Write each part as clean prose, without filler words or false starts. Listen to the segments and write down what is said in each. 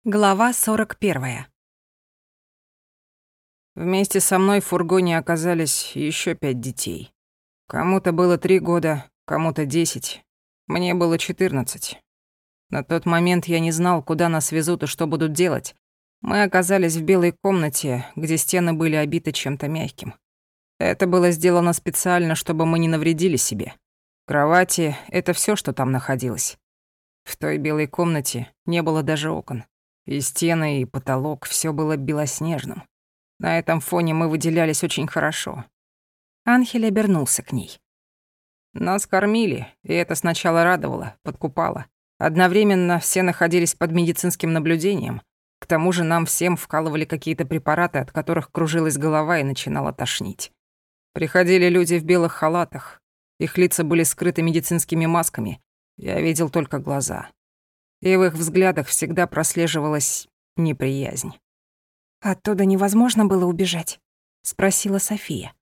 Глава 41. Вместе со мной в фургоне оказались еще 5 детей. Кому-то было 3 года, кому-то 10. Мне было 14. На тот момент я не знал, куда нас везут и что будут делать. Мы оказались в белой комнате, где стены были обиты чем-то мягким. Это было сделано специально, чтобы мы не навредили себе. Кровати — это все, что там находилось. В той белой комнате не было даже окон. И стены, и потолок — все было белоснежным. На этом фоне мы выделялись очень хорошо. Анхель обернулся к ней. Нас кормили, и это сначала радовало, подкупало. Одновременно все находились под медицинским наблюдением. К тому же нам всем вкалывали какие-то препараты, от которых кружилась голова и начинала тошнить. Приходили люди в белых халатах. Их лица были скрыты медицинскими масками. Я видел только глаза. И в их взглядах всегда прослеживалась неприязнь. «Оттуда невозможно было убежать?» — спросила София.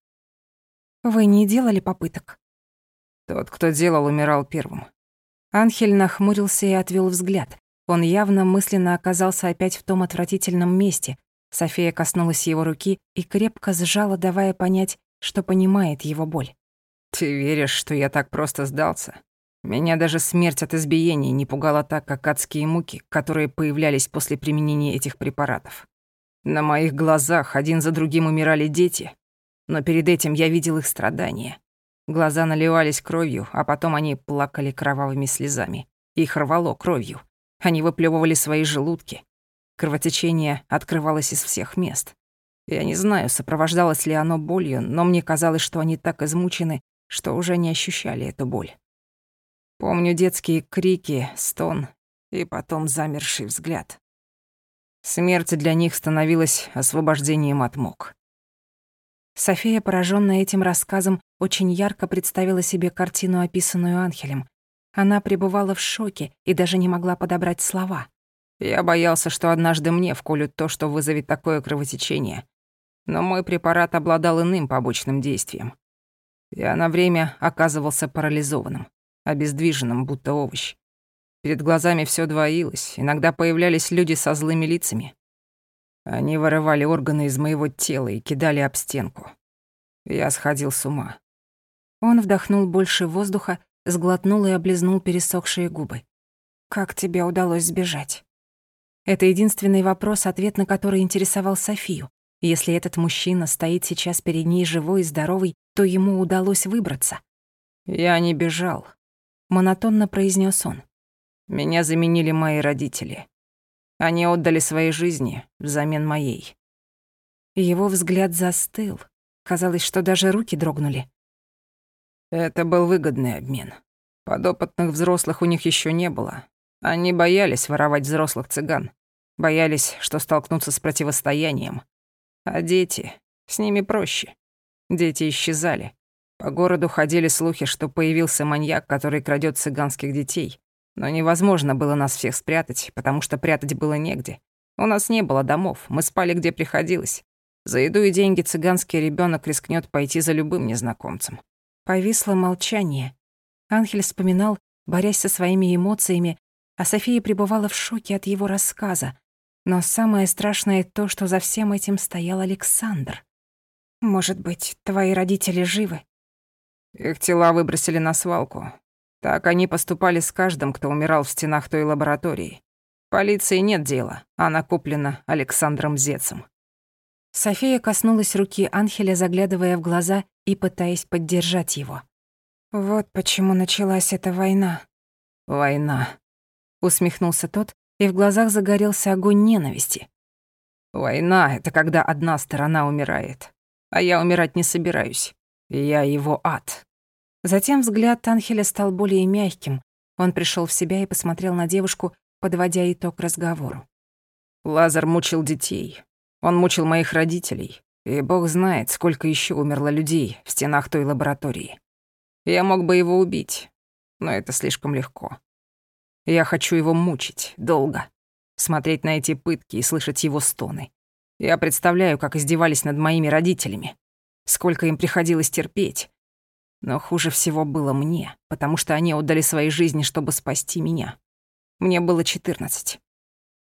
«Вы не делали попыток?» Тот, кто делал, умирал первым. Анхель нахмурился и отвел взгляд. Он явно мысленно оказался опять в том отвратительном месте. София коснулась его руки и крепко сжала, давая понять, что понимает его боль. «Ты веришь, что я так просто сдался? Меня даже смерть от избиений не пугала так, как адские муки, которые появлялись после применения этих препаратов. На моих глазах один за другим умирали дети, но перед этим я видел их страдания. Глаза наливались кровью, а потом они плакали кровавыми слезами. Их рвало кровью. Они выплевывали свои желудки. Кровотечение открывалось из всех мест. Я не знаю, сопровождалось ли оно болью, но мне казалось, что они так измучены, что уже не ощущали эту боль. Помню детские крики, стон и потом замерший взгляд. Смерть для них становилась освобождением от мук. София, поражённая этим рассказом, очень ярко представила себе картину, описанную Анхелем. Она пребывала в шоке и даже не могла подобрать слова. Я боялся, что однажды мне вколют то, что вызовет такое кровотечение. Но мой препарат обладал иным побочным действием. Я на время оказывался парализованным, обездвиженным, будто овощ. Перед глазами всё двоилось, иногда появлялись люди со злыми лицами. Они вырывали органы из моего тела и кидали об стенку. Я сходил с ума. Он вдохнул больше воздуха, сглотнул и облизнул пересохшие губы. «Как тебе удалось сбежать?» Это единственный вопрос, ответ на который интересовал Софию. Если этот мужчина стоит сейчас перед ней живой и здоровый, то ему удалось выбраться. «Я не бежал», — монотонно произнес он. «Меня заменили мои родители. Они отдали свои жизни взамен моей». Его взгляд застыл. Казалось, что даже руки дрогнули. Это был выгодный обмен. Подопытных взрослых у них еще не было. Они боялись воровать взрослых цыган. Боялись, что столкнутся с противостоянием. А дети? С ними проще. Дети исчезали. По городу ходили слухи, что появился маньяк, который крадет цыганских детей. Но невозможно было нас всех спрятать, потому что прятать было негде. У нас не было домов, мы спали где приходилось. За еду и деньги цыганский ребенок рискнет пойти за любым незнакомцем. Повисло молчание. Анхель вспоминал, борясь со своими эмоциями, а София пребывала в шоке от его рассказа. Но самое страшное то, что за всем этим стоял Александр. «Может быть, твои родители живы?» Их тела выбросили на свалку. Так они поступали с каждым, кто умирал в стенах той лаборатории. Полиции нет дела, она куплена Александром Зецем. София коснулась руки Анхеля, заглядывая в глаза и пытаясь поддержать его. «Вот почему началась эта война». «Война», — усмехнулся тот, и в глазах загорелся огонь ненависти. «Война — это когда одна сторона умирает, а я умирать не собираюсь. Я его ад». Затем взгляд Анхеля стал более мягким. Он пришел в себя и посмотрел на девушку, подводя итог разговору. Лазар мучил детей. Он мучил моих родителей. И бог знает, сколько еще умерло людей в стенах той лаборатории. Я мог бы его убить, но это слишком легко. Я хочу его мучить долго, смотреть на эти пытки и слышать его стоны. Я представляю, как издевались над моими родителями, сколько им приходилось терпеть. Но хуже всего было мне, потому что они отдали свои жизни, чтобы спасти меня. Мне было 14.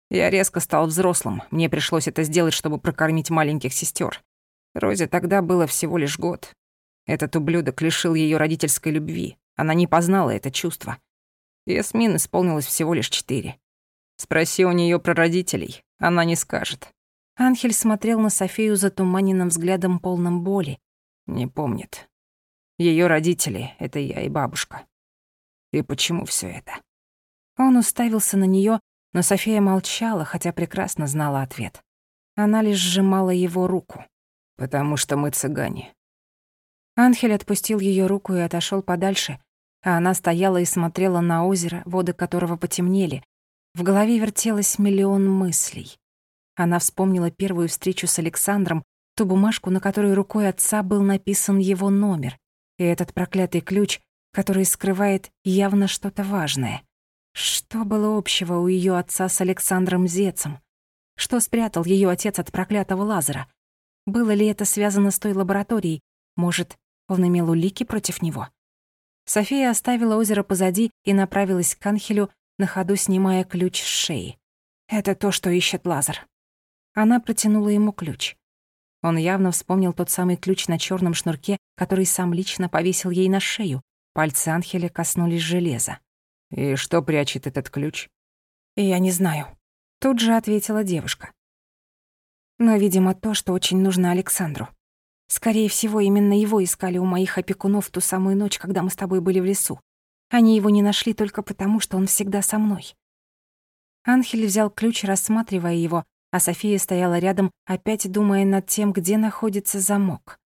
Я резко стал взрослым. Мне пришлось это сделать, чтобы прокормить маленьких сестер. Розе тогда было всего лишь год. Этот ублюдок лишил ее родительской любви. Она не познала это чувство. Ясмин исполнилось всего лишь 4. Спроси у нее про родителей, она не скажет. Анхель смотрел на Софию затуманенным взглядом, полным боли. Не помнит. Ее родители — это я и бабушка. И почему все это? Он уставился на нее, но София молчала, хотя прекрасно знала ответ. Она лишь сжимала его руку. Потому что мы цыгане. Анхель отпустил ее руку и отошел подальше, а она стояла и смотрела на озеро, воды которого потемнели. В голове вертелось миллион мыслей. Она вспомнила первую встречу с Александром, ту бумажку, на которой рукой отца был написан его номер, и этот проклятый ключ, который скрывает явно что-то важное. Что было общего у ее отца с Александром Зецем? Что спрятал ее отец от проклятого Лазара? Было ли это связано с той лабораторией? Может, он имел улики против него? София оставила озеро позади и направилась к Анхелю, на ходу снимая ключ с шеи. «Это то, что ищет Лазар». Она протянула ему ключ. Он явно вспомнил тот самый ключ на черном шнурке, который сам лично повесил ей на шею. Пальцы Анхеля коснулись железа. «И что прячет этот ключ?» «Я не знаю», — тут же ответила девушка. «Но, видимо, то, что очень нужно Александру. Скорее всего, именно его искали у моих опекунов в ту самую ночь, когда мы с тобой были в лесу. Они его не нашли только потому, что он всегда со мной». Анхель взял ключ, рассматривая его, а София стояла рядом, опять думая над тем, где находится замок.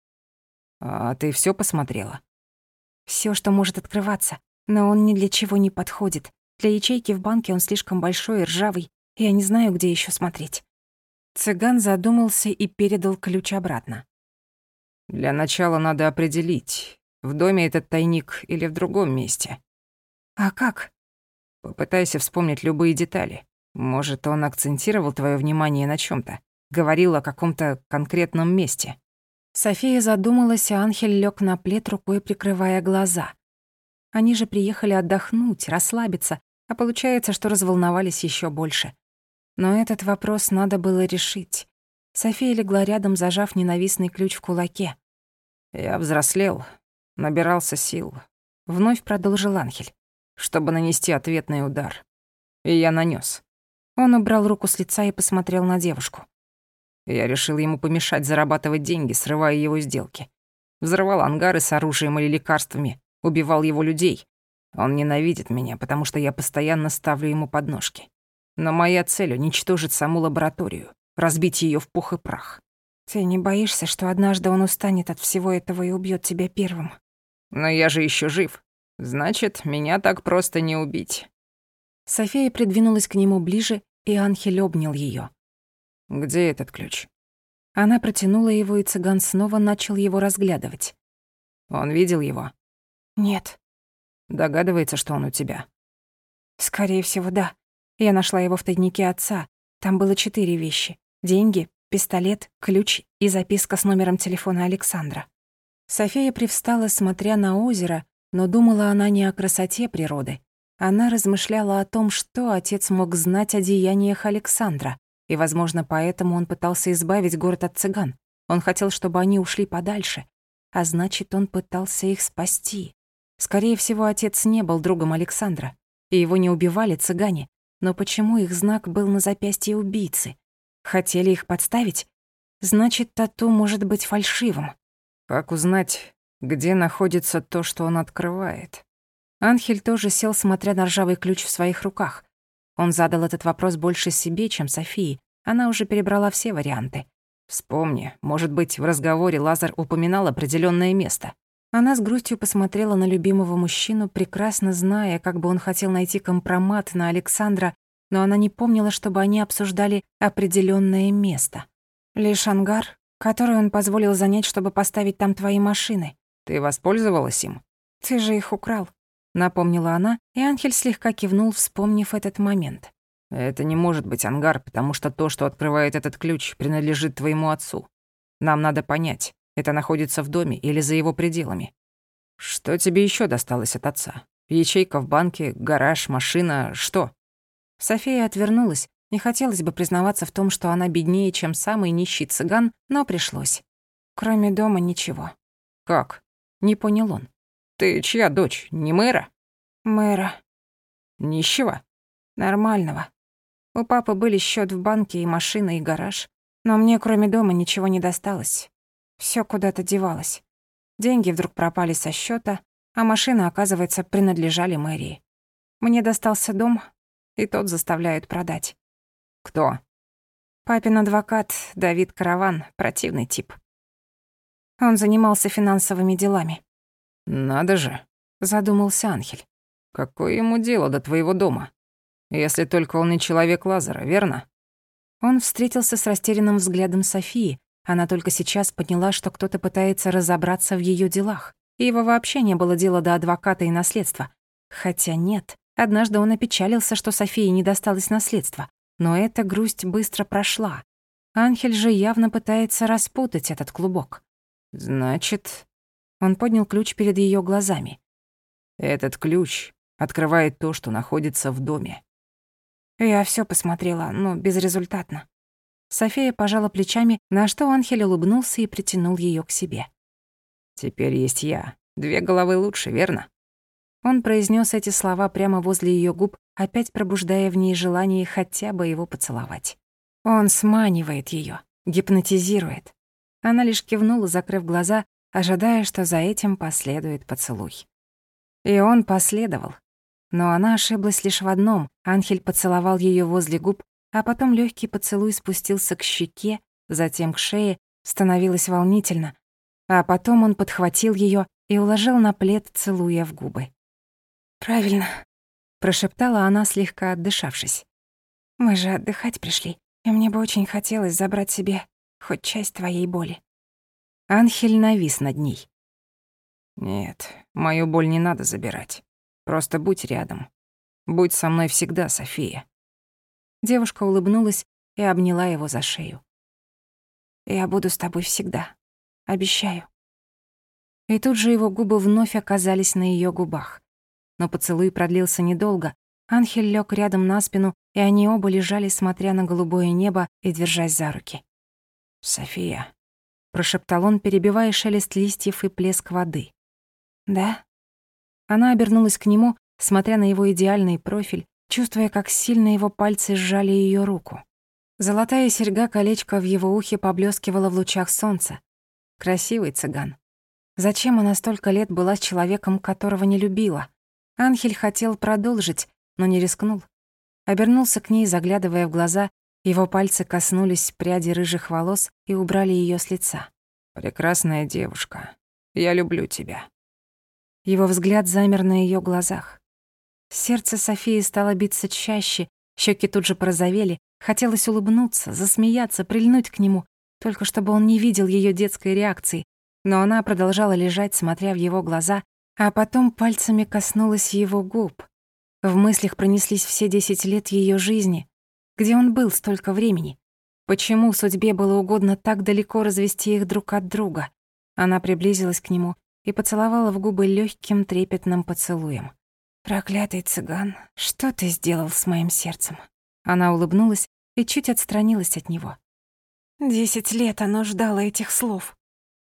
«А ты все посмотрела?» Все, что может открываться, но он ни для чего не подходит. Для ячейки в банке он слишком большой и ржавый, и я не знаю, где еще смотреть». Цыган задумался и передал ключ обратно. «Для начала надо определить, в доме этот тайник или в другом месте». «А как?» «Попытайся вспомнить любые детали. Может, он акцентировал твое внимание на чем то, говорил о каком-то конкретном месте». София задумалась, а Анхель лег на плед, рукой прикрывая глаза. Они же приехали отдохнуть, расслабиться, а получается, что разволновались еще больше. Но этот вопрос надо было решить. София легла рядом, зажав ненавистный ключ в кулаке. «Я взрослел, набирался сил», — вновь продолжил Анхель, «чтобы нанести ответный удар. И я нанес. Он убрал руку с лица и посмотрел на девушку. Я решил ему помешать зарабатывать деньги, срывая его сделки. Взрывал ангары с оружием или лекарствами, убивал его людей. Он ненавидит меня, потому что я постоянно ставлю ему подножки. Но моя цель — уничтожить саму лабораторию, разбить ее в пух и прах». «Ты не боишься, что однажды он устанет от всего этого и убьет тебя первым?» «Но я же еще жив. Значит, меня так просто не убить». София придвинулась к нему ближе, и Анхель обнял ее. «Где этот ключ?» Она протянула его, и цыган снова начал его разглядывать. «Он видел его?» «Нет». «Догадывается, что он у тебя?» «Скорее всего, да. Я нашла его в тайнике отца. Там было 4 вещи. Деньги, пистолет, ключ и записка с номером телефона Александра». София привстала, смотря на озеро, но думала она не о красоте природы. Она размышляла о том, что отец мог знать о деяниях Александра, и, возможно, поэтому он пытался избавить город от цыган. Он хотел, чтобы они ушли подальше, а значит, он пытался их спасти. Скорее всего, отец не был другом Александра, и его не убивали цыгане. Но почему их знак был на запястье убийцы? Хотели их подставить? Значит, тату может быть фальшивым. Как узнать, где находится то, что он открывает? Анхель тоже сел, смотря на ржавый ключ в своих руках. Он задал этот вопрос больше себе, чем Софии. Она уже перебрала все варианты. Вспомни, может быть, в разговоре Лазар упоминал определенное место. Она с грустью посмотрела на любимого мужчину, прекрасно зная, как бы он хотел найти компромат на Александра, но она не помнила, чтобы они обсуждали определенное место. Лишь ангар, который он позволил занять, чтобы поставить там твои машины. Ты воспользовалась им? Ты же их украл, напомнила она, и Анхель слегка кивнул, вспомнив этот момент. Это не может быть ангар, потому что то, что открывает этот ключ, принадлежит твоему отцу. Нам надо понять, это находится в доме или за его пределами. Что тебе еще досталось от отца? Ячейка в банке, гараж, машина, что? София отвернулась, Не хотелось бы признаваться в том, что она беднее, чем самый нищий цыган, но пришлось. Кроме дома ничего. Как? Не понял он. Ты чья дочь? Не мэра? Мэра. Нищего? Нормального. У папы были счет в банке и машина, и гараж. Но мне кроме дома ничего не досталось. Всё куда-то девалось. Деньги вдруг пропали со счета, а машины, оказывается, принадлежали мэрии. Мне достался дом, и тот заставляют продать. Кто? Папин адвокат Давид Караван, противный тип. Он занимался финансовыми делами. Надо же. Задумался Анхель. Какое ему дело до твоего дома? Если только он не человек Лазара, верно? Он встретился с растерянным взглядом Софии. Она только сейчас поняла, что кто-то пытается разобраться в её делах. И его вообще не было дела до адвоката и наследства. Хотя нет, однажды он опечалился, что Софии не досталось наследство. Но эта грусть быстро прошла. Анхель же явно пытается распутать этот клубок. Значит, Он поднял ключ перед её глазами. этот ключ открывает то, что находится в доме. Я всё посмотрела, но безрезультатно. София пожала плечами, на что Анхель улыбнулся и притянул её к себе. Теперь есть я. 2 головы лучше, верно? Он произнёс эти слова прямо возле её губ, опять пробуждая в ней желание хотя бы его поцеловать. Он сманивает её, гипнотизирует. Она лишь кивнула, закрыв глаза, ожидая, что за этим последует поцелуй. И он последовал. Но она ошиблась лишь в одном. Анхель поцеловал её возле губ, а потом лёгкий поцелуй спустился к щеке, затем к шее, становилось волнительно. А потом он подхватил её и уложил на плед, целуя в губы. «Правильно», — прошептала она, слегка отдышавшись. «Мы же отдыхать пришли, и мне бы очень хотелось забрать себе хоть часть твоей боли». Анхель навис над ней. Нет, мою боль не надо забирать. Просто будь рядом. Будь со мной всегда, София. Девушка улыбнулась и обняла его за шею. «Я буду с тобой всегда. Обещаю». И тут же его губы вновь оказались на её губах. Но поцелуй продлился недолго. Анхель лёг рядом на спину, и они оба лежали, смотря на голубое небо и держась за руки. «София», — прошептал он, перебивая шелест листьев и плеск воды. «Да?» Она обернулась к нему, смотря на его идеальный профиль, чувствуя, как сильно его пальцы сжали её руку. Золотая серьга-колечко в его ухе поблескивала в лучах солнца. Красивый цыган. Зачем она столько лет была с человеком, которого не любила? Анхель хотел продолжить, но не рискнул. Обернулся к ней, заглядывая в глаза, его пальцы коснулись пряди рыжих волос и убрали её с лица. прекрасная девушка, я люблю тебя. Его взгляд замер на её глазах. Сердце Софии стало биться чаще, щеки тут же порозовели, хотелось улыбнуться, засмеяться, прильнуть к нему, только чтобы он не видел её детской реакции, но она продолжала лежать, смотря в его глаза, а потом пальцами коснулась его губ. В мыслях пронеслись все 10 лет её жизни. Где он был столько времени? Почему судьбе было угодно так далеко развести их друг от друга? Она приблизилась к нему и поцеловала в губы лёгким трепетным поцелуем. «Проклятый цыган, что ты сделал с моим сердцем?» Она улыбнулась и чуть отстранилась от него. 10 лет оно ждало этих слов.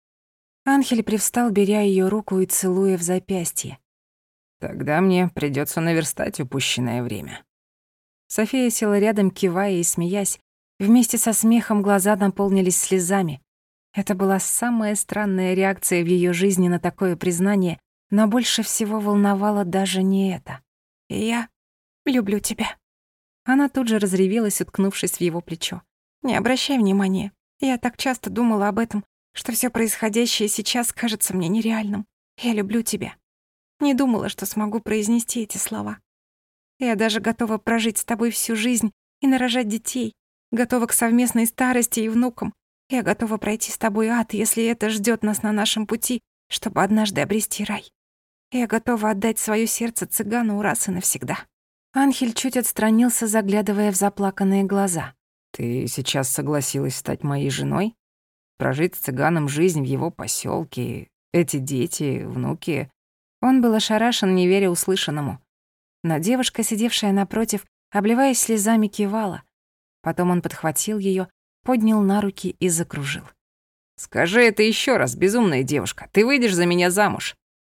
Анхель привстал, беря её руку и целуя в запястье. Тогда мне придётся наверстать упущенное время. София села рядом, кивая и смеясь. Вместе со смехом глаза наполнились слезами. Это была самая странная реакция в её жизни на такое признание, но больше всего волновало даже не это. «Я люблю тебя». Она тут же разревелась, уткнувшись в его плечо. «Не обращай внимания. Я так часто думала об этом, что всё происходящее сейчас кажется мне нереальным. Я люблю тебя. Не думала, что смогу произнести эти слова. Я даже готова прожить с тобой всю жизнь и нарожать детей. Готова к совместной старости и внукам. Я готова пройти с тобой ад, если это ждёт нас на нашем пути, чтобы однажды обрести рай. Я готова отдать своё сердце цыгану раз и навсегда». Анхель чуть отстранился, заглядывая в заплаканные глаза. Ты сейчас согласилась стать моей женой? Прожить с цыганом жизнь в его посёлке, эти дети, внуки. Он был ошарашен, не веря услышанному. Но девушка, сидевшая напротив, обливаясь слезами, кивала. Потом он подхватил её, поднял на руки и закружил. «Скажи это ещё раз, безумная девушка. Ты выйдешь за меня замуж?»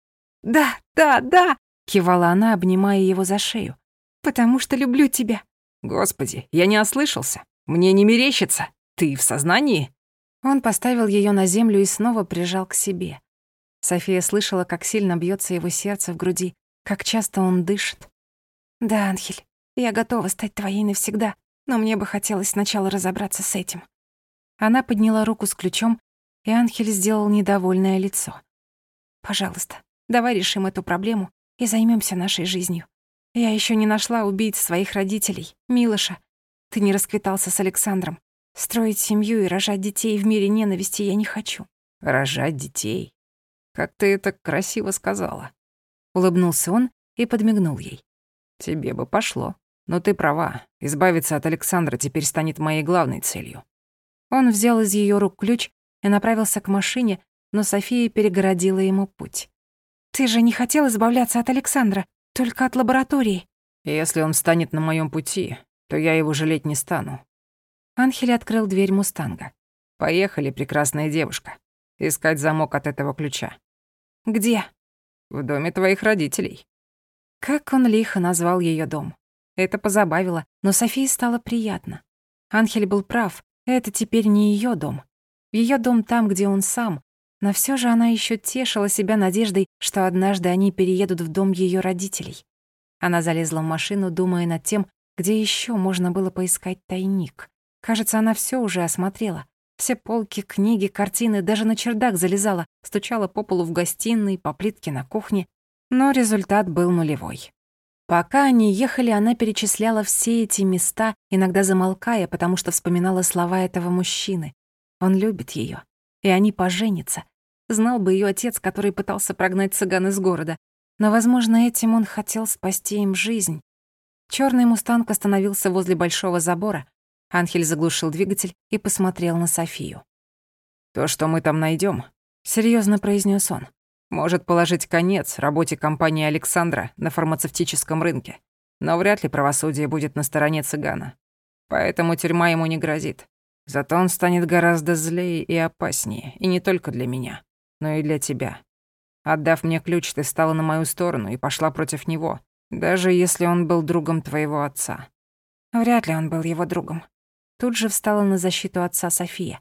«Да, да, да!» — кивала она, обнимая его за шею. «Потому что люблю тебя». «Господи, я не ослышался. Мне не мерещится. Ты в сознании?» Он поставил её на землю и снова прижал к себе. София слышала, как сильно бьётся его сердце в груди, как часто он дышит. «Да, Анхель, я готова стать твоей навсегда, но мне бы хотелось сначала разобраться с этим». Она подняла руку с ключом, и Анхель сделал недовольное лицо. «Пожалуйста, давай решим эту проблему и займёмся нашей жизнью. Я ещё не нашла убийц своих родителей, Милоша. Ты не расквитался с Александром. Строить семью и рожать детей в мире ненависти я не хочу». «Рожать детей? Как ты это красиво сказала». Улыбнулся он и подмигнул ей. «Тебе бы пошло. Но ты права. Избавиться от Александра теперь станет моей главной целью». Он взял из её рук ключ и направился к машине, но София перегородила ему путь. «Ты же не хотел избавляться от Александра, только от лаборатории». «Если он встанет на моём пути, то я его жалеть не стану». Анхель открыл дверь «Мустанга». «Поехали, прекрасная девушка. Искать замок от этого ключа». «Где?» «В доме твоих родителей». Как он лихо назвал её дом. Это позабавило, но Софии стало приятно. Анхель был прав, это теперь не её дом. Её дом там, где он сам, но всё же она ещё тешила себя надеждой, что однажды они переедут в дом её родителей. Она залезла в машину, думая над тем, где ещё можно было поискать тайник. Кажется, она всё уже осмотрела. Все полки, книги, картины, даже на чердак залезала, стучала по полу в гостиной, по плитке на кухне. Но результат был нулевой. Пока они ехали, она перечисляла все эти места, иногда замолкая, потому что вспоминала слова этого мужчины. Он любит её, и они поженятся. Знал бы её отец, который пытался прогнать цыган из города. Но, возможно, этим он хотел спасти им жизнь. Чёрный «Мустанг» остановился возле большого забора. Анхель заглушил двигатель и посмотрел на Софию. «То, что мы там найдём», — серьёзно произнёс он, может положить конец работе компании Александра на фармацевтическом рынке. Но вряд ли правосудие будет на стороне цыгана. Поэтому тюрьма ему не грозит. Зато он станет гораздо злее и опаснее, и не только для меня, но и для тебя. Отдав мне ключ, ты стала на мою сторону и пошла против него, даже если он был другом твоего отца». Вряд ли он был его другом. Тут же встала на защиту отца София.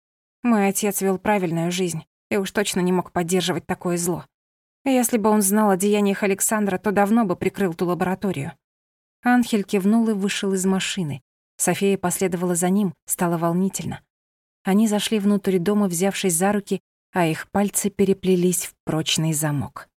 Мой отец вел правильную жизнь и уж точно не мог поддерживать такое зло. Если бы он знал о деяниях Александра, то давно бы прикрыл ту лабораторию. Анхель кивнул и вышел из машины. София последовала за ним, стало волнительно. Они зашли внутрь дома, взявшись за руки, а их пальцы переплелись в прочный замок.